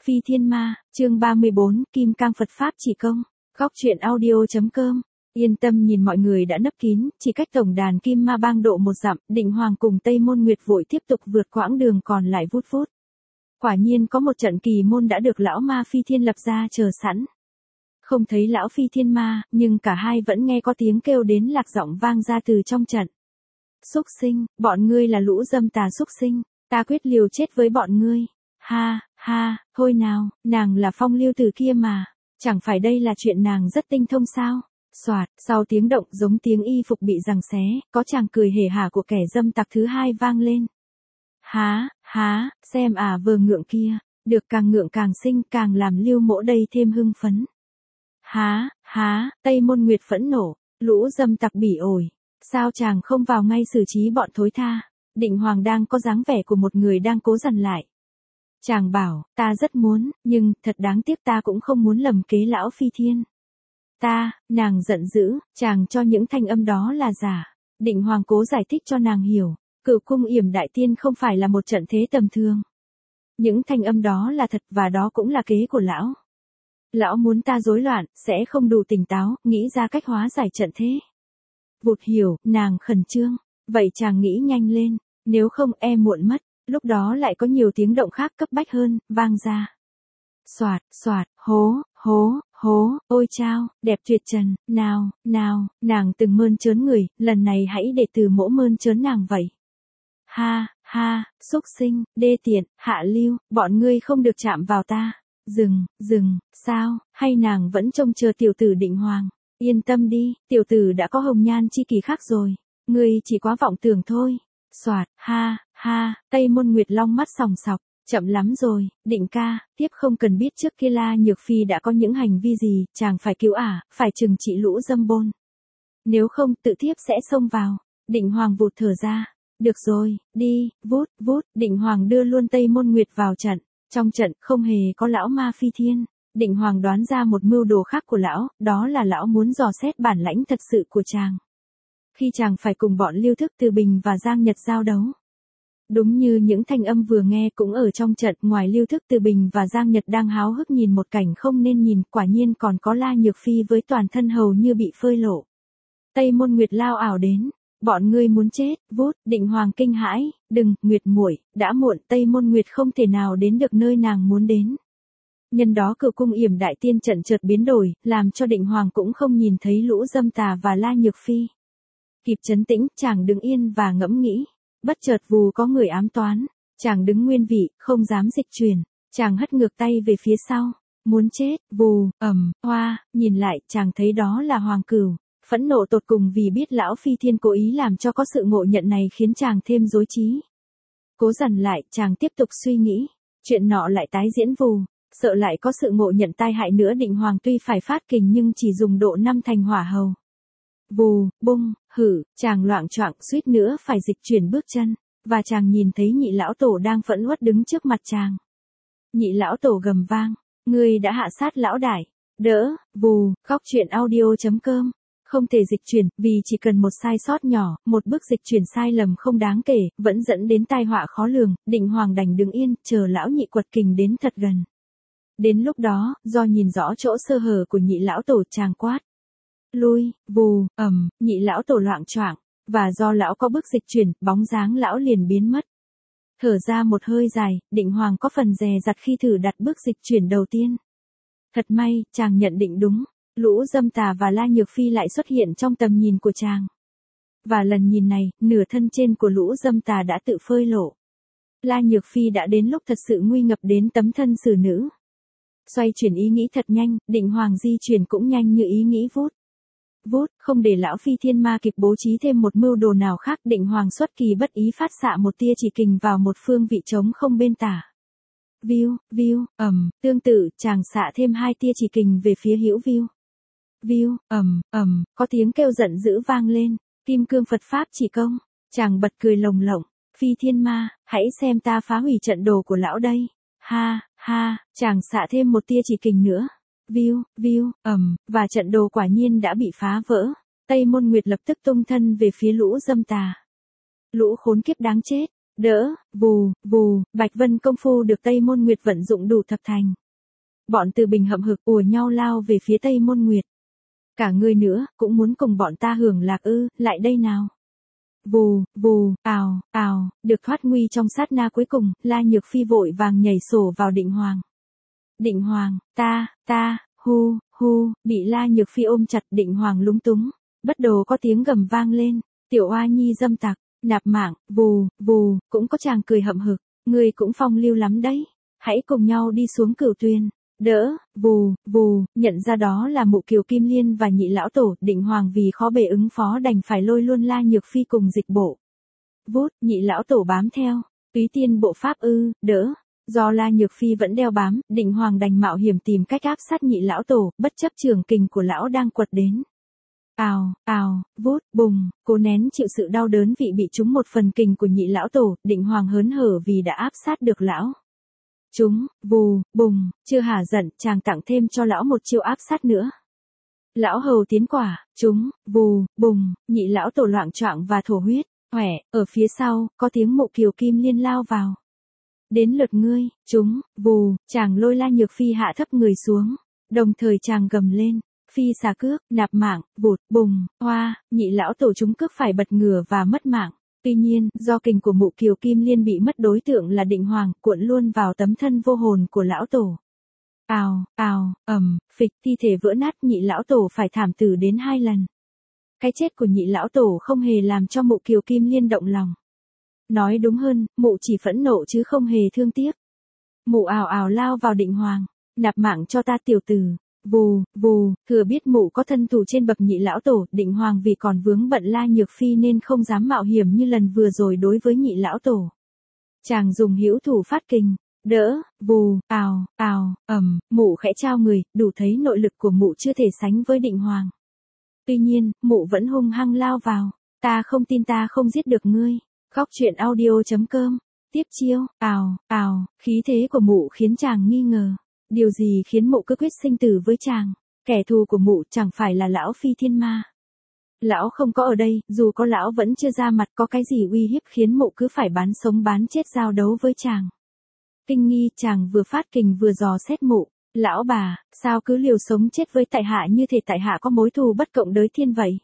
Phi Thiên Ma, chương 34, Kim Cang Phật Pháp chỉ công. Góc truyện audio.com. Yên tâm nhìn mọi người đã nấp kín, chỉ cách tổng đàn Kim Ma Bang độ 1 dặm, Định Hoàng cùng Tây Môn Nguyệt vội tiếp tục vượt quãng đường còn lại vút vút. Quả nhiên có một trận kỳ môn đã được lão ma Phi Thiên lập ra chờ sẵn. Không thấy lão Phi Thiên Ma, nhưng cả hai vẫn nghe có tiếng kêu đến lạc giọng vang ra từ trong trận. Xúc sinh, bọn ngươi là lũ dâm tà xúc sinh, ta quyết liều chết với bọn ngươi. Ha, ha, thôi nào, nàng là Phong Lưu Tử kia mà, chẳng phải đây là chuyện nàng rất tinh thông sao? Soạt, sau tiếng động giống tiếng y phục bị giằng xé, có chàng cười hề hả của kẻ dâm tặc thứ hai vang lên. Há, xem vừa ngượng kia, được càng ngượng càng xinh càng làm Lưu Mỗ đây thêm hưng phấn. Há, Tây Môn Nguyệt phẫn nộ, lũ dâm tặc bỉ ổi, sao chàng không vào ngay xử trí bọn thối tha? Định Hoàng đang có dáng vẻ của một người đang cố dằn lại. Chàng bảo, ta rất muốn, nhưng thật đáng tiếc ta cũng không muốn lầm kế lão Phi Thiên. Nàng giận dữ, chàng cho những thanh âm đó là giả. Định Hoàng cố giải thích cho nàng hiểu, Cửu Cung Yểm Đại Tiên không phải là một trận thế tầm thường. Những thanh âm đó là thật và đó cũng là kế của lão. Lão muốn ta rối loạn, sẽ không đủ tỉnh táo, nghĩ ra cách hóa giải trận thế. Vụt hiểu, nàng khẩn trương, vậy chàng nghĩ nhanh lên, nếu không muộn mất. Lúc đó lại có nhiều tiếng động khác cấp bách hơn, vang ra. Soạt, hố, ôi chao, đẹp tuyệt trần, nào, nàng từng mơn trớn người, lần này hãy để Từ Mỗ mơn trớn nàng vậy. Ha, xúc sinh, đê tiện, hạ lưu, bọn ngươi không được chạm vào ta. Dừng, sao, hay nàng vẫn trông chờ tiểu tử Định Hoàng? Yên tâm đi, tiểu tử đã có hồng nhan chi kỷ khác rồi, ngươi chỉ quá vọng tưởng thôi. Soạt, ha, Tây Môn Nguyệt long mắt sòng sọc, chậm lắm rồi, Định ca, tiếp không cần biết trước kia La Nhược Phi đã có những hành vi gì, chàng phải cứu phải trừng trị lũ dâm bôn. Nếu không, tự thiếp sẽ xông vào. Định Hoàng vụt thở ra, được rồi, đi, vút, Định Hoàng đưa luôn Tây Môn Nguyệt vào trận. Trong trận không hề có lão ma Phi Thiên. Định Hoàng đoán ra một mưu đồ khác của lão, đó là lão muốn dò xét bản lãnh thật sự của chàng. Khi chàng phải cùng bọn Lưu Thức Từ Bình và Giang Nhật giao đấu. Đúng như những thanh âm vừa nghe cũng ở trong trận, ngoài Lưu Thức Từ Bình và Giang Nhật đang háo hức nhìn một cảnh không nên nhìn, quả nhiên còn có La Nhược Phi với toàn thân hầu như bị phơi lộ. Tây Môn Nguyệt lao ảo đến, bọn ngươi muốn chết, Định Hoàng kinh hãi, đừng, Nguyệt muội, đã muộn, Tây Môn Nguyệt không thể nào đến được nơi nàng muốn đến. Nhân đó Cửu Cung Yểm Đại Tiên trận chợt biến đổi, làm cho Định Hoàng cũng không nhìn thấy lũ dâm tà và La Nhược Phi. Kịp trấn tĩnh, chàng đứng yên và ngẫm nghĩ. Bất chợt vù có người ám toán, chàng đứng nguyên vị, không dám dịch chuyển, chàng hất ngược tay về phía sau, muốn chết, vù, nhìn lại, chàng thấy đó là Hoàng Cửu, phẫn nộ tột cùng vì biết lão Phi Thiên cố ý làm cho có sự ngộ nhận này khiến chàng thêm rối trí. Cố dằn lại, chàng tiếp tục suy nghĩ, chuyện nọ lại tái diễn vù, sợ lại có sự ngộ nhận tai hại nữa. Định Hoàng tuy phải phát kình nhưng chỉ dùng độ 5 thành hỏa hầu. Vù, bung, chàng loạng choạng suýt nữa phải dịch chuyển bước chân, và chàng nhìn thấy Nhị lão tổ đang phẫn uất đứng trước mặt chàng. Nhị lão tổ gầm vang, ngươi đã hạ sát lão đại, đỡ, vù, góc truyện audio.com. Không thể dịch chuyển, vì chỉ cần một sai sót nhỏ, một bước dịch chuyển sai lầm không đáng kể, vẫn dẫn đến tai họa khó lường. Định Hoàng đành đứng yên, chờ lão nhị quật kình đến thật gần. Đến lúc đó, do nhìn rõ chỗ sơ hở của Nhị lão tổ, chàng quát. Lui, vù, Nhị lão tổ loạng choạng, và do lão có bước dịch chuyển, bóng dáng lão liền biến mất. Thở ra một hơi dài, Định Hoàng có phần dè dặt khi thử đặt bước dịch chuyển đầu tiên. Thật may, chàng nhận định đúng, lũ dâm tà và La Nhược Phi lại xuất hiện trong tầm nhìn của chàng. Và lần nhìn này, nửa thân trên của lũ dâm tà đã tự phơi lộ. La Nhược Phi đã đến lúc thật sự nguy ngập đến tấm thân xử nữ. Xoay chuyển ý nghĩ thật nhanh, Định Hoàng di chuyển cũng nhanh như ý nghĩ vút, không để lão Phi Thiên Ma kịp bố trí thêm một mưu đồ nào khác. Định Hoàng xuất kỳ bất ý phát xạ một tia chỉ kình vào một phương vị trống không bên tả. Viu, tương tự, chàng xạ thêm 2 tia chỉ kình về phía hữu viu, có tiếng kêu giận dữ vang lên, Kim Cương Phật Pháp chỉ công, chàng bật cười lồng lộng, Phi Thiên Ma, hãy xem ta phá hủy trận đồ của lão đây. Ha, chàng xạ thêm một tia chỉ kình nữa. Viu, và trận đồ quả nhiên đã bị phá vỡ. Tây Môn Nguyệt lập tức tung thân về phía lũ dâm tà. Lũ khốn kiếp đáng chết, Đỡ, vù, vù, Bạch Vân công phu được Tây Môn Nguyệt vận dụng đủ thập thành. Bọn Từ Bình hậm hực ùa nhau lao về phía Tây Môn Nguyệt. Cả ngươi nữa, cũng muốn cùng bọn ta hưởng lạc ư, lại đây nào. Vù, vù, ào, ào, được thoát nguy trong sát na cuối cùng, La Nhược Phi vội vàng nhảy sổ vào Định Hoàng. Định Hoàng, ta, hu, hu, bị La Nhược Phi ôm chặt. Định Hoàng lúng túng, bất đồ có tiếng gầm vang lên, tiểu oa nhi dâm tặc, nạp mạng, vù, vù, cũng có chàng cười hậm hực, ngươi cũng phong lưu lắm đấy, hãy cùng nhau đi xuống Cửu Tuyền. Đỡ, vù, vù, nhận ra đó là Mụ Kiều Kim Liên và Nhị lão tổ. Định Hoàng vì khó bề ứng phó đành phải lôi luôn La Nhược Phi cùng dịch bộ. Vút, Nhị lão tổ bám theo, túy tiên bộ pháp ư, đỡ. Do La Nhược Phi vẫn đeo bám, Định Hoàng đành mạo hiểm tìm cách áp sát Nhị lão tổ, bất chấp trường kình của lão đang quật đến. Ào, ào, vút, bùng, cố nén chịu sự đau đớn vị bị trúng một phần kình của Nhị lão tổ. Định Hoàng hớn hở vì đã áp sát được lão. Chúng, vù, bùng, chưa hả giận, chàng tặng thêm cho lão một chiêu áp sát nữa. Lão hầu tiến quả, chúng, vù, bùng, Nhị lão tổ loạng choạng và thổ huyết, hoẻ, ở phía sau, có tiếng Mụ Kiều Kim Liên lao vào. Đến lượt ngươi, chúng, vù, chàng lôi La Nhược Phi hạ thấp người xuống, đồng thời chàng gầm lên, phi xà cước, nạp mạng, vụt, bùng, hoa, Nhị lão tổ chúng cước phải bật ngửa và mất mạng. Tuy nhiên, do kình của Mụ Kiều Kim Liên bị mất, đối tượng là Định Hoàng, cuộn luôn vào tấm thân vô hồn của lão tổ. Ào, ào, phịch, thi thể vỡ nát. Nhị lão tổ phải thảm tử đến 2 lần. Cái chết của Nhị lão tổ không hề làm cho Mụ Kiều Kim Liên động lòng. Nói đúng hơn, Mụ chỉ phẫn nộ chứ không hề thương tiếc. Mụ ào ào lao vào Định Hoàng, nạp mạng cho ta tiểu tử. Vù, vù, thừa biết Mụ có thân thủ trên bậc Nhị lão tổ. Định Hoàng vì còn vướng bận La Nhược Phi nên không dám mạo hiểm như lần vừa rồi đối với Nhị lão tổ. Chàng dùng hữu thủ phát kình, đỡ, vù, ào, ào, Mụ khẽ trao người, đủ thấy nội lực của Mụ chưa thể sánh với Định Hoàng. Tuy nhiên, Mụ vẫn hung hăng lao vào. Ta không tin ta không giết được ngươi. Khóc chuyện audio.com. Tiếp chiêu, ào, ào, khí thế của Mụ khiến chàng nghi ngờ. Điều gì khiến Mụ cứ quyết sinh tử với chàng? Kẻ thù của Mụ chẳng phải là lão Phi Thiên Ma. Lão không có ở đây, dù có lão vẫn chưa ra mặt, có cái gì uy hiếp khiến Mụ cứ phải bán sống bán chết giao đấu với chàng. Kinh nghi, chàng vừa phát kình vừa dò xét Mụ. Lão bà, sao cứ liều sống chết với tại hạ như thể tại hạ có mối thù bất cộng đới thiên vậy?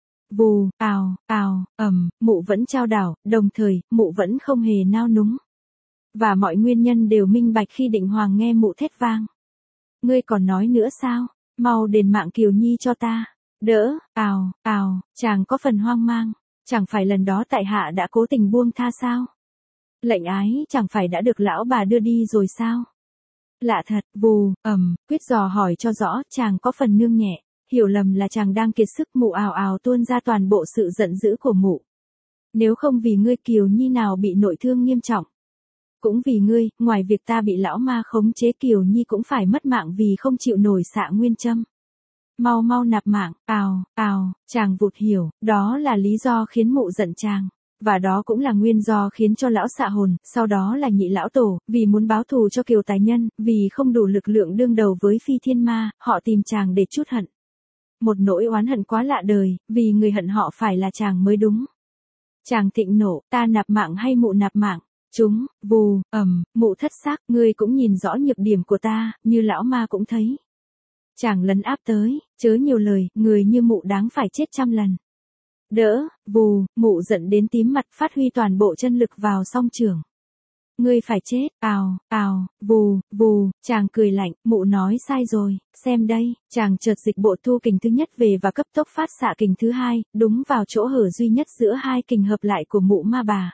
Vù, ào, ào, Mụ vẫn trao đảo, đồng thời, Mụ vẫn không hề nao núng. Và mọi nguyên nhân đều minh bạch khi Định Hoàng nghe Mụ thét vang. Ngươi còn nói nữa sao? Mau đền mạng Kiều Nhi cho ta. Đỡ, ào, ào, chàng có phần hoang mang. Chẳng phải lần đó tại hạ đã cố tình buông tha sao? Lệnh ái chẳng phải đã được lão bà đưa đi rồi sao? Lạ thật, vù, quyết dò hỏi cho rõ. Chàng có phần nương nhẹ, hiểu lầm là chàng đang kiệt sức. Mụ ào ào tuôn ra toàn bộ sự giận dữ của Mụ. Nếu không vì ngươi Kiều Nhi nào bị nội thương nghiêm trọng. Cũng vì ngươi, ngoài việc ta bị lão ma khống chế, Kiều Nhi cũng phải mất mạng vì không chịu nổi xạ nguyên châm. Mau mau nạp mạng, ào, ào, chàng vụt hiểu, đó là lý do khiến Mụ giận chàng. Và đó cũng là nguyên do khiến cho lão xạ hồn, sau đó là Nhị lão tổ, vì muốn báo thù cho Kiều tài nhân, vì không đủ lực lượng đương đầu với Phi Thiên Ma, họ tìm chàng để trút hận. Một nỗi oán hận quá lạ đời, vì người hận họ phải là chàng mới đúng. Chàng thịnh nộ, ta nạp mạng hay Mụ nạp mạng? Chúng, vù, Mụ thất xác, ngươi cũng nhìn rõ nhược điểm của ta, như lão ma cũng thấy. Chàng lấn áp tới, chớ nhiều lời, người như Mụ đáng phải chết 100 lần. Đỡ, vù, Mụ giận đến tím mặt, phát huy toàn bộ chân lực vào song trường. Ngươi phải chết, ào, ào, vù, vù, chàng cười lạnh, Mụ nói sai rồi, xem đây, chàng chợt dịch bộ thu kình thứ nhất về và cấp tốc phát xạ kình thứ hai, đúng vào chỗ hở duy nhất giữa hai kình hợp lại của Mụ ma bà.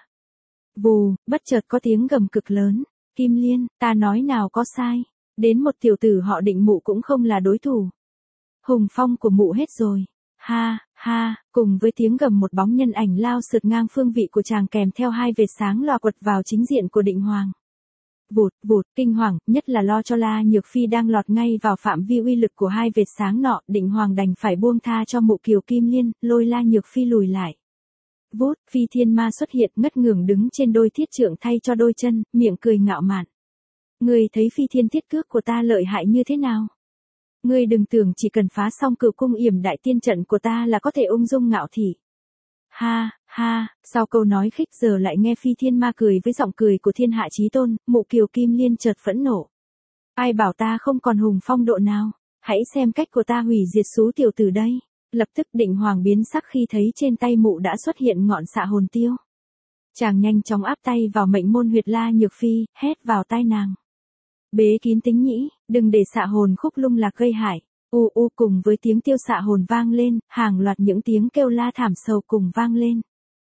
Vù, bất chợt có tiếng gầm cực lớn, Kim Liên, ta nói nào có sai, đến một tiểu tử họ Định Mụ cũng không là đối thủ. Hùng phong của Mụ hết rồi. Ha, ha, cùng với tiếng gầm một bóng nhân ảnh lao sượt ngang phương vị của chàng kèm theo 2 vệt sáng lòa quật vào chính diện của Định Hoàng. Vụt, vụt, kinh hoàng, nhất là lo cho La Nhược Phi đang lọt ngay vào phạm vi uy lực của 2 vệt sáng nọ. Định Hoàng đành phải buông tha cho Mụ Kiều Kim Liên, lôi La Nhược Phi lùi lại. Vút, Phi Thiên Ma xuất hiện ngất ngưởng đứng trên đôi thiết trượng thay cho đôi chân, miệng cười ngạo mạn. Ngươi thấy Phi Thiên thiết cước của ta lợi hại như thế nào? Ngươi đừng tưởng chỉ cần phá xong Cửu cung Yểm Đại Tiên trận của ta là có thể ung dung ngạo thị. Ha, Ha, sau câu nói khích giờ lại nghe Phi Thiên Ma cười với giọng cười của thiên hạ chí tôn, Mụ Kiều Kim Liên chợt phẫn nộ. Ai bảo ta không còn hùng phong độ nào, hãy xem cách của ta hủy diệt xú tiểu tử đây. Lập tức Định Hoàng biến sắc khi thấy trên tay mụ đã xuất hiện ngọn xạ hồn tiêu. Chàng nhanh chóng áp tay vào mệnh môn huyệt La Nhược Phi, hét vào tai nàng. Bế kín tính nhĩ, đừng để xạ hồn khúc lung lạc gây hại. Cùng với tiếng tiêu xạ hồn vang lên, hàng loạt những tiếng kêu la thảm sầu cùng vang lên.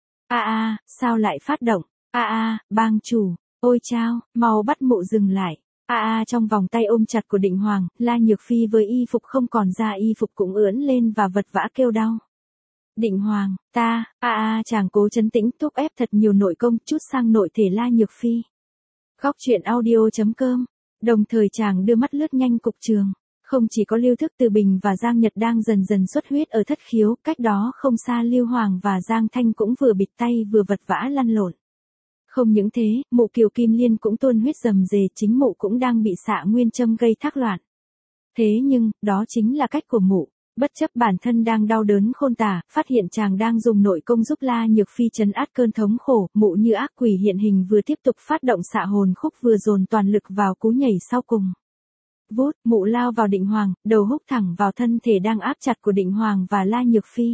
Sao lại phát động? Bang chủ, ôi chao, mau bắt mụ dừng lại. Trong vòng tay ôm chặt của Định Hoàng, La Nhược Phi với y phục không còn ra y phục cũng ưỡn lên và vật vã kêu đau. Định Hoàng, ta, chàng cố trấn tĩnh thúc ép thật nhiều nội công chút sang nội thể La Nhược Phi. Góc truyện audio.com. Đồng thời chàng đưa mắt lướt nhanh cục trường. Không chỉ có Lưu Thức Từ Bình và Giang Nhật đang dần dần xuất huyết ở thất khiếu, cách đó không xa Lưu Hoàng và Giang Thanh cũng vừa bịt tay vừa vật vã lăn lộn. Không những thế, Mụ Kiều Kim Liên cũng tuôn huyết rầm rề, chính mụ cũng đang bị xạ nguyên châm gây thác loạn. Thế nhưng, đó chính là cách của mụ. Bất chấp bản thân đang đau đớn khôn tả, phát hiện chàng đang dùng nội công giúp La Nhược Phi trấn át cơn thống khổ, mụ như ác quỷ hiện hình vừa tiếp tục phát động xạ hồn khúc vừa dồn toàn lực vào cú nhảy sau cùng. Vút, mụ lao vào Định Hoàng, đầu húc thẳng vào thân thể đang áp chặt của Định Hoàng và La Nhược Phi.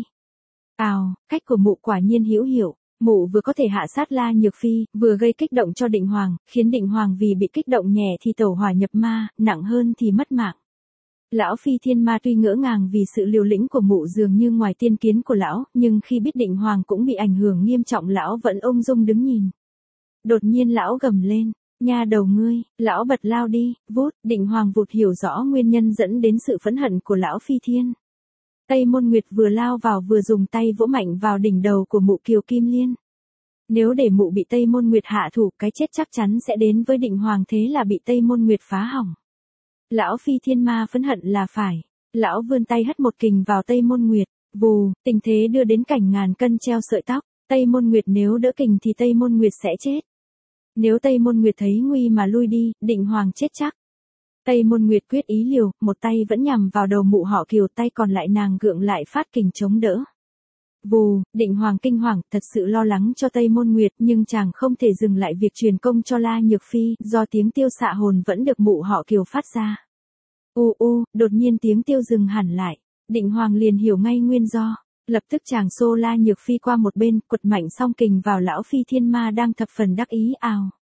Cách của mụ quả nhiên hữu hiệu. Mụ vừa có thể hạ sát La Nhược Phi, vừa gây kích động cho Định Hoàng, khiến Định Hoàng vì bị kích động nhẹ thì tẩu hỏa nhập ma, nặng hơn thì mất mạng. Lão Phi Thiên Ma tuy ngỡ ngàng vì sự liều lĩnh của mụ dường như ngoài tiên kiến của lão, nhưng khi biết Định Hoàng cũng bị ảnh hưởng nghiêm trọng lão vẫn ung dung đứng nhìn. Đột nhiên lão gầm lên, nha đầu ngươi, lão bật lao đi, vút, Định Hoàng vụt hiểu rõ nguyên nhân dẫn đến sự phẫn hận của lão Phi Thiên. Tây Môn Nguyệt vừa lao vào vừa dùng tay vỗ mạnh vào đỉnh đầu của Mụ Kiều Kim Liên. Nếu để mụ bị Tây Môn Nguyệt hạ thủ, cái chết chắc chắn sẽ đến với Định Hoàng, thế là bị Tây Môn Nguyệt phá hỏng. Lão Phi Thiên Ma phẫn hận là phải. Lão vươn tay hất một kình vào Tây Môn Nguyệt. Vù, tình thế đưa đến cảnh ngàn cân treo sợi tóc. Tây Môn Nguyệt nếu đỡ kình thì Tây Môn Nguyệt sẽ chết. Nếu Tây Môn Nguyệt thấy nguy mà lui đi, Định Hoàng chết chắc. Tây Môn Nguyệt quyết ý liều, một tay vẫn nhằm vào đầu mụ họ Kiều, tay còn lại nàng gượng lại phát kình chống đỡ. Vù, Định Hoàng kinh hoàng, thật sự lo lắng cho Tây Môn Nguyệt, nhưng chàng không thể dừng lại việc truyền công cho La Nhược Phi, do tiếng tiêu xạ hồn vẫn được mụ họ Kiều phát ra. Đột nhiên tiếng tiêu dừng hẳn lại. Định Hoàng liền hiểu ngay nguyên do. Lập tức chàng xô La Nhược Phi qua một bên, quật mạnh song kình vào lão Phi Thiên Ma đang thập phần đắc ý.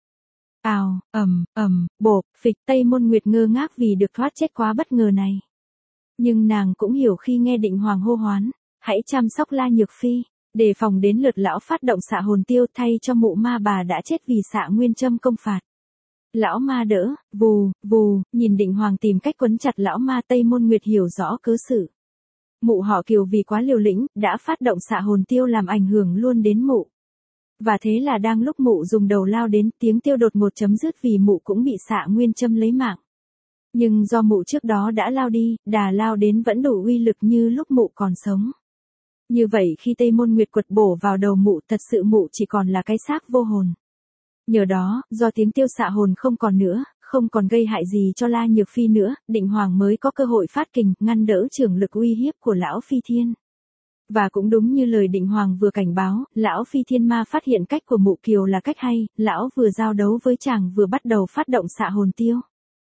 Bộp, phịch. Tây Môn Nguyệt ngơ ngác vì được thoát chết quá bất ngờ này. Nhưng nàng cũng hiểu khi nghe Định Hoàng hô hoán, hãy chăm sóc La Nhược Phi, đề phòng đến lượt lão phát động xạ hồn tiêu thay cho mụ ma bà đã chết vì xạ nguyên châm công phạt. Lão ma đỡ, vù, nhìn Định Hoàng tìm cách quấn chặt lão ma. Tây Môn Nguyệt hiểu rõ cớ sự. Mụ họ Kiều vì quá liều lĩnh, đã phát động xạ hồn tiêu làm ảnh hưởng luôn đến mụ. Và thế là đang lúc mụ dùng đầu lao đến, tiếng tiêu đột ngột chấm dứt vì mụ cũng bị xạ nguyên châm lấy mạng. Nhưng do mụ trước đó đã lao đi, đà lao đến vẫn đủ uy lực như lúc mụ còn sống. Như vậy khi Tây Môn Nguyệt quật bổ vào đầu mụ, thật sự mụ chỉ còn là cái xác vô hồn. Nhờ đó, do tiếng tiêu xạ hồn không còn nữa, không còn gây hại gì cho La Nhược Phi nữa, Định Hoàng mới có cơ hội phát kình, ngăn đỡ chưởng lực uy hiếp của lão Phi Thiên. Và cũng đúng như lời Định Hoàng vừa cảnh báo, lão Phi Thiên Ma phát hiện cách của mụ Kiều là cách hay, lão vừa giao đấu với chàng vừa bắt đầu phát động xạ hồn tiêu.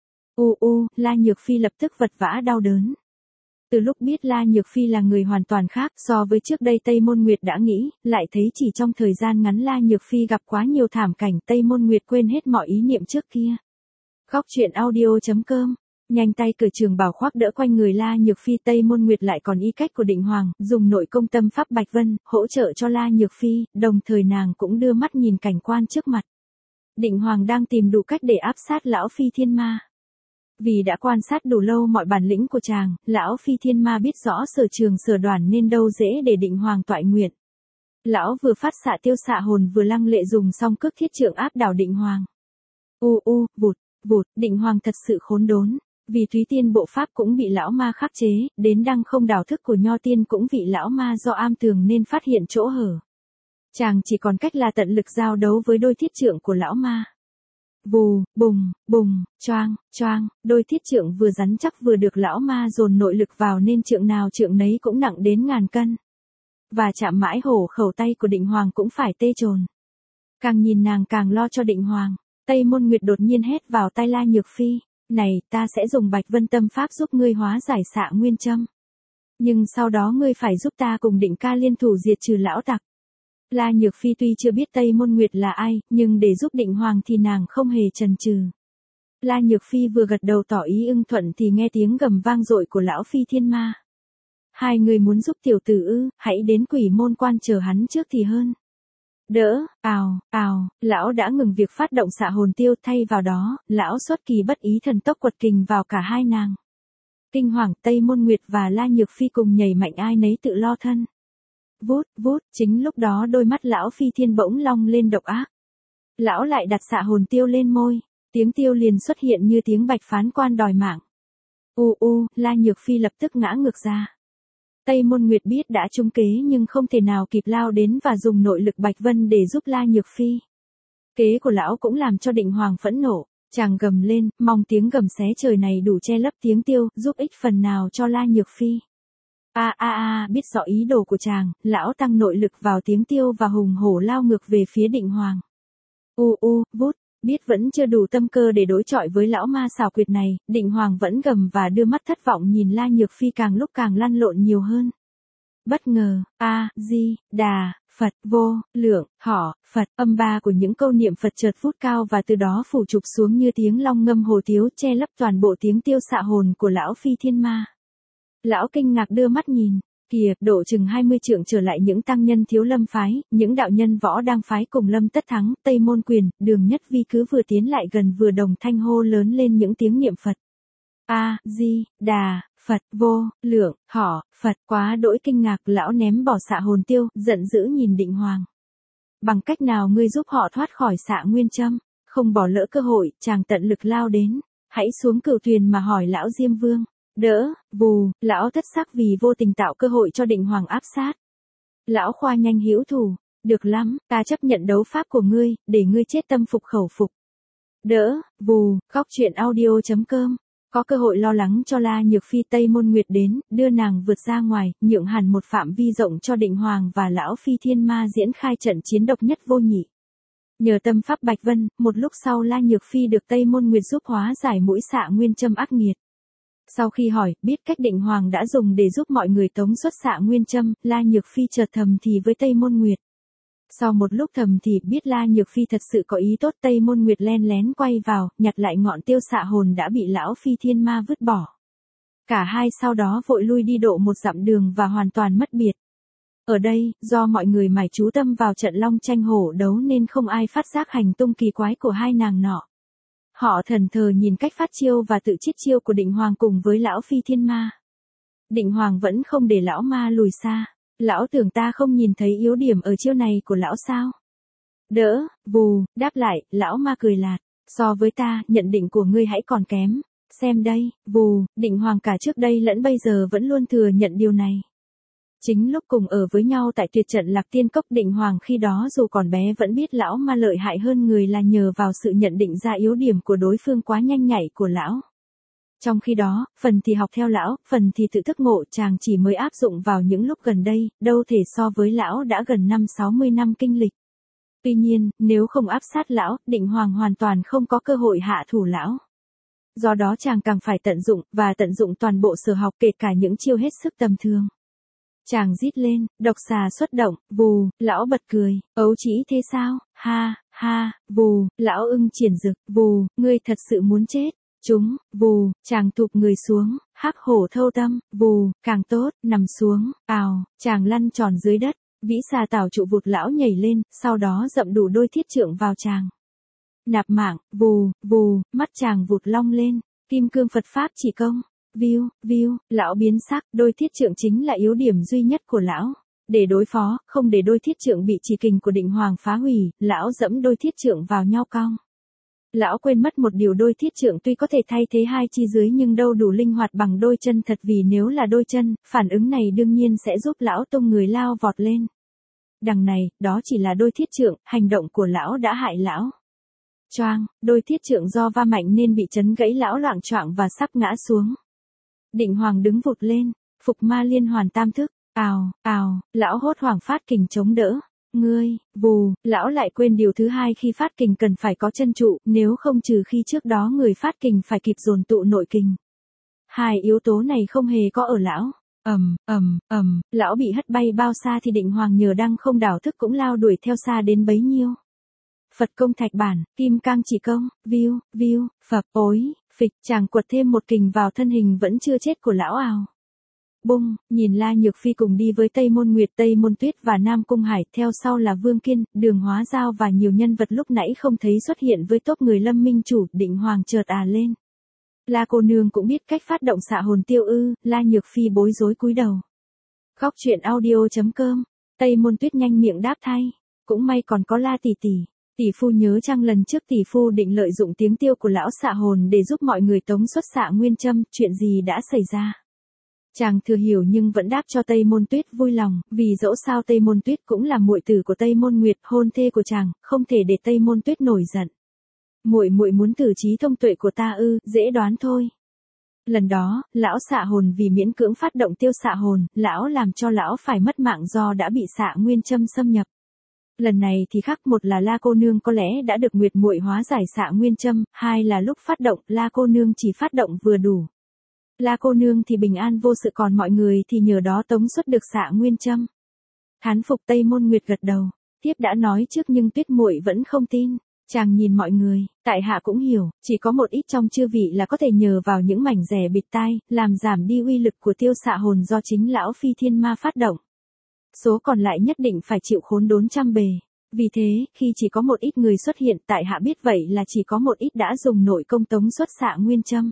La Nhược Phi lập tức vật vã đau đớn. Từ lúc biết La Nhược Phi là người hoàn toàn khác so với trước đây, Tây Môn Nguyệt đã nghĩ, lại thấy chỉ trong thời gian ngắn La Nhược Phi gặp quá nhiều thảm cảnh, Tây Môn Nguyệt quên hết mọi ý niệm trước kia. Góc truyện audio.com. Nhanh tay cởi trường bào khoác đỡ quanh người La Nhược Phi. Tây Môn Nguyệt lại còn ý cách của Định Hoàng, dùng nội công tâm pháp Bạch Vân, hỗ trợ cho La Nhược Phi, đồng thời nàng cũng đưa mắt nhìn cảnh quan trước mặt. Định Hoàng đang tìm đủ cách để áp sát lão Phi Thiên Ma. Vì đã quan sát đủ lâu mọi bản lĩnh của chàng, lão Phi Thiên Ma biết rõ sở trường sở đoản nên đâu dễ để Định Hoàng toại nguyện. Lão vừa phát xạ tiêu xạ hồn vừa lăng lệ dùng song cước thiết trượng áp đảo Định Hoàng. Vụt, Định Hoàng thật sự khốn đốn. Vì Thúy Tiên bộ pháp cũng bị lão ma khắc chế, đến đăng không đảo thức của Nho Tiên cũng bị lão ma do am tường nên phát hiện chỗ hở. Chàng chỉ còn cách là tận lực giao đấu với đôi thiết trượng của lão ma. Vù, bùng, choang, đôi thiết trượng vừa rắn chắc vừa được lão ma dồn nội lực vào nên trượng nào trượng nấy cũng nặng đến ngàn cân. và chạm mãi hổ khẩu tay của Định Hoàng cũng phải tê chồn. Càng nhìn nàng càng lo cho Định Hoàng, Tây Môn Nguyệt đột nhiên hét vào tai La Nhược Phi, này, ta sẽ dùng Bạch Vân Tâm Pháp giúp ngươi hóa giải Xạ Nguyên Châm. Nhưng sau đó ngươi phải giúp ta cùng Định ca liên thủ diệt trừ lão tặc. La Nhược Phi tuy chưa biết Tây Môn Nguyệt là ai, nhưng để giúp Định Hoàng thì nàng không hề chần chừ. La Nhược Phi vừa gật đầu tỏ ý ưng thuận thì nghe tiếng gầm vang dội của lão Phi Thiên Ma. Hai người muốn giúp tiểu tử ư, hãy đến Quỷ Môn Quan chờ hắn trước thì hơn. Đỡ, lão đã ngừng việc phát động xạ hồn tiêu, thay vào đó, lão xuất kỳ bất ý thần tốc quật kình vào cả hai nàng. Kinh hoàng, Tây Môn Nguyệt và La Nhược Phi cùng nhảy mạnh ai nấy tự lo thân. Vút, chính lúc đó đôi mắt lão Phi Thiên bỗng long lên độc ác. Lão lại đặt xạ hồn tiêu lên môi, tiếng tiêu liền xuất hiện như tiếng bạch phán quan đòi mạng. La Nhược Phi lập tức ngã ngược ra. Tây Môn Nguyệt biết đã trúng kế nhưng không thể nào kịp lao đến và dùng nội lực Bạch Vân để giúp La Nhược Phi. Kế của lão cũng làm cho Định Hoàng phẫn nộ, chàng gầm lên, mong tiếng gầm xé trời này đủ che lấp tiếng tiêu, giúp ích phần nào cho La Nhược Phi. Biết rõ ý đồ của chàng, lão tăng nội lực vào tiếng tiêu và hùng hổ lao ngược về phía Định Hoàng. Vút, biết vẫn chưa đủ tâm cơ để đối chọi với lão ma xảo quyệt này, Định Hoàng vẫn gầm và đưa mắt thất vọng nhìn La Nhược Phi càng lúc càng lăn lộn nhiều hơn. Bất ngờ, A-di-đà, Phật, vô, lượng, thọ, Phật, âm ba của những câu niệm Phật chợt vút cao và từ đó phủ trục xuống như tiếng long ngâm hồ tiếu che lấp toàn bộ tiếng tiêu xạ hồn của lão Phi Thiên Ma. Lão kinh ngạc đưa mắt nhìn, kìa, độ chừng 20 trượng trở lại những tăng nhân Thiếu Lâm phái, những đạo nhân võ đang phái cùng Lâm Tất Thắng, Tây Môn Quyền, Đường Nhất Vi cứ vừa tiến lại gần vừa đồng thanh hô lớn lên những tiếng niệm Phật. A-di-đà, Phật, vô, lượng, thọ, Phật, quá đỗi kinh ngạc, lão ném bỏ xạ hồn tiêu, giận dữ nhìn Định Hoàng. Bằng cách nào ngươi giúp họ thoát khỏi Xạ Nguyên Châm? Không bỏ lỡ cơ hội, chàng tận lực lao đến, hãy xuống cửu thuyền mà hỏi lão Diêm Vương. Đỡ, lão thất sắc vì vô tình tạo cơ hội cho Định Hoàng áp sát. Lão khoa nhanh hữu thủ, được lắm, ta chấp nhận đấu pháp của ngươi, để ngươi chết tâm phục khẩu phục. Đỡ, khóc chuyện audio.com. Có cơ hội lo lắng cho La Nhược Phi, Tây Môn Nguyệt đến, đưa nàng vượt ra ngoài, nhượng hẳn một phạm vi rộng cho Định Hoàng và lão Phi Thiên Ma diễn khai trận chiến độc nhất vô nhị. Nhờ tâm pháp Bạch Vân, một lúc sau La Nhược Phi được Tây Môn Nguyệt giúp hóa giải mũi Xạ Nguyên Châm ác nghiệt. Sau khi hỏi, biết cách Định Hoàng đã dùng để giúp mọi người tống xuất Xạ Nguyên Châm, La Nhược Phi chợt thầm thì với Tây Môn Nguyệt. Sau một lúc thầm thì biết La Nhược Phi thật sự có ý tốt, Tây Môn Nguyệt len lén quay vào, nhặt lại ngọn tiêu xạ hồn đã bị lão Phi Thiên Ma vứt bỏ. Cả hai sau đó vội lui đi độ một dặm đường và hoàn toàn mất biệt. Ở đây, do mọi người mải chú tâm vào trận long tranh hổ đấu nên không ai phát giác hành tung kỳ quái của hai nàng nọ. Họ thần thờ nhìn cách phát chiêu và tự chiết chiêu của Định Hoàng cùng với lão Phi Thiên Ma. Định Hoàng vẫn không để lão ma lùi xa. Lão tưởng ta không nhìn thấy yếu điểm ở chiêu này của lão sao? Đỡ, đáp lại, lão ma cười lạt. So với ta, nhận định của ngươi hãy còn kém. Xem đây, Định Hoàng cả trước đây lẫn bây giờ vẫn luôn thừa nhận điều này. Chính lúc cùng ở với nhau tại tuyệt trận Lạc Tiên Cốc, Định Hoàng khi đó dù còn bé vẫn biết lão ma lợi hại hơn người là nhờ vào sự nhận định ra yếu điểm của đối phương quá nhanh nhạy của lão. Trong khi đó, phần thì học theo lão, phần thì tự thức ngộ, chàng chỉ mới áp dụng vào những lúc gần đây, đâu thể so với lão đã gần 50-60 năm kinh lịch. Tuy nhiên, nếu không áp sát lão, Định Hoàng hoàn toàn không có cơ hội hạ thủ lão. Do đó chàng càng phải tận dụng toàn bộ sở học, kể cả những chiêu hết sức tầm thường. Chàng rít lên, độc xà xuất động, lão bật cười, ấu trĩ thế sao, ha, lão ưng triển rực, ngươi thật sự muốn chết. Chúng, chàng thụp người xuống, hắc hổ thâu tâm, càng tốt, nằm xuống, chàng lăn tròn dưới đất, vĩ xà tảo trụ vụt, lão nhảy lên, sau đó dậm đủ đôi thiết trượng vào chàng. Nạp mạng, mắt chàng vụt long lên, kim cương Phật Pháp chỉ công, lão biến sắc, đôi thiết trượng chính là yếu điểm duy nhất của lão. Để đối phó, không để đôi thiết trượng bị chỉ kình của Định Hoàng phá hủy, lão dẫm đôi thiết trượng vào nhau cong. Lão quên mất một điều, đôi thiết trượng tuy có thể thay thế hai chi dưới nhưng đâu đủ linh hoạt bằng đôi chân thật, vì nếu là đôi chân, phản ứng này đương nhiên sẽ giúp lão tung người lao vọt lên. Đằng này, đó chỉ là đôi thiết trượng, hành động của lão đã hại lão. Choang, đôi thiết trượng do va mạnh nên bị chấn gãy, lão loạng choạng và sắp ngã xuống. Định Hoàng đứng vụt lên, phục ma liên hoàn tam thức, Ào, lão hốt hoảng phát kình chống đỡ. Ngươi, vù, lão lại quên điều thứ hai khi phát kình cần phải có chân trụ, nếu không trừ khi trước đó người phát kình phải kịp dồn tụ nội kình. Hai yếu tố này không hề có ở lão. Lão bị hất bay bao xa thì Định Hoàng nhờ đang không đảo thức cũng lao đuổi theo xa đến bấy nhiêu. Phật công thạch bản, kim cang chỉ công, viu, phập, phịch, chàng quật thêm một kình vào thân hình vẫn chưa chết của lão ào. Bung, nhìn La Nhược Phi cùng đi với Tây Môn Nguyệt, Tây Môn Tuyết và Nam Cung Hải, theo sau là Vương Kiên, Đường Hóa Giao và nhiều nhân vật lúc nãy không thấy xuất hiện với tốp người Lâm Minh Chủ, Định Hoàng chợt lên. La cô nương cũng biết cách phát động xạ hồn tiêu ư? La Nhược Phi bối rối cúi đầu. Góc truyện audio.com, Tây Môn Tuyết nhanh miệng đáp thay. Cũng may còn có La tỷ tỷ. Tỷ phu nhớ chăng lần trước tỷ phu định lợi dụng tiếng tiêu của lão xạ hồn để giúp mọi người tống xuất xạ nguyên châm, chuyện gì đã xảy ra? Chàng thừa hiểu nhưng vẫn đáp cho Tây Môn Tuyết vui lòng, vì dẫu sao Tây Môn Tuyết cũng là muội tử của Tây Môn Nguyệt, hôn thê của chàng, không thể để Tây Môn Tuyết nổi giận. Muội muốn thử trí thông tuệ của ta ư? Dễ đoán thôi. Lần đó, lão xạ hồn vì miễn cưỡng phát động tiêu xạ hồn, lão làm cho lão phải mất mạng do đã bị xạ nguyên châm xâm nhập. Lần này thì khác, một là La cô nương có lẽ đã được Nguyệt muội hóa giải xạ nguyên châm, hai là lúc phát động, La cô nương chỉ phát động vừa đủ. La cô nương thì bình an vô sự, còn mọi người thì nhờ đó tống xuất được xạ nguyên châm. Thán phục. Tây Môn Nguyệt gật đầu. Thiếp đã nói trước nhưng Tuyết muội vẫn không tin. Chàng nhìn mọi người, tại hạ cũng hiểu, chỉ có một ít trong chư vị là có thể nhờ vào những mảnh rẻ bịt tai, làm giảm đi uy lực của tiêu xạ hồn do chính lão Phi Thiên Ma phát động. Số còn lại nhất định phải chịu khốn đốn trăm bề. Vì thế, khi chỉ có một ít người xuất hiện, tại hạ biết vậy là chỉ có một ít đã dùng nội công tống xuất xạ nguyên châm.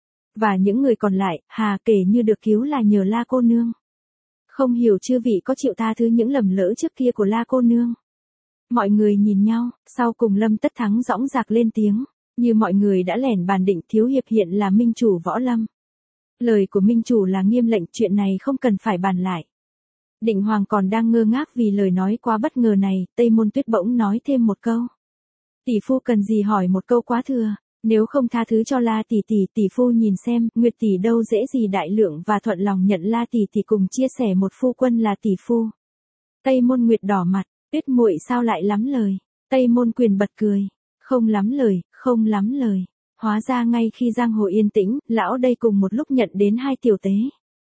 Và những người còn lại, kể như được cứu là nhờ La cô nương. Không hiểu chư vị có chịu tha thứ những lầm lỡ trước kia của La cô nương? Mọi người nhìn nhau, sau cùng Lâm Tất Thắng dõng dạc lên tiếng. Như mọi người đã lẻn bàn định, thiếu hiệp hiện là minh chủ võ lâm. Lời của minh chủ là nghiêm lệnh, chuyện này không cần phải bàn lại. Định Hoàng còn đang ngơ ngác vì lời nói quá bất ngờ này, Tây Môn Tuyết bỗng nói thêm một câu. Tỷ phu cần gì hỏi một câu quá thừa, nếu không tha thứ cho La tỷ phu nhìn xem, Nguyệt tỷ đâu dễ gì đại lượng và thuận lòng nhận La tỷ cùng chia sẻ một phu quân là tỷ phu. Tây Môn Nguyệt đỏ mặt, Tuyết muội sao lại lắm lời? Tây Môn Quyền bật cười, không lắm lời. Hóa ra ngay khi giang hồ yên tĩnh, lão đây cùng một lúc nhận đến hai tiểu tế.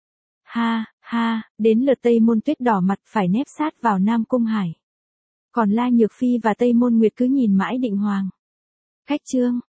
Ha, đến lượt Tây Môn Tuyết đỏ mặt phải nép sát vào Nam Cung Hải. Còn La Nhược Phi và Tây Môn Nguyệt cứ nhìn mãi Định Hoàng. Khách chương.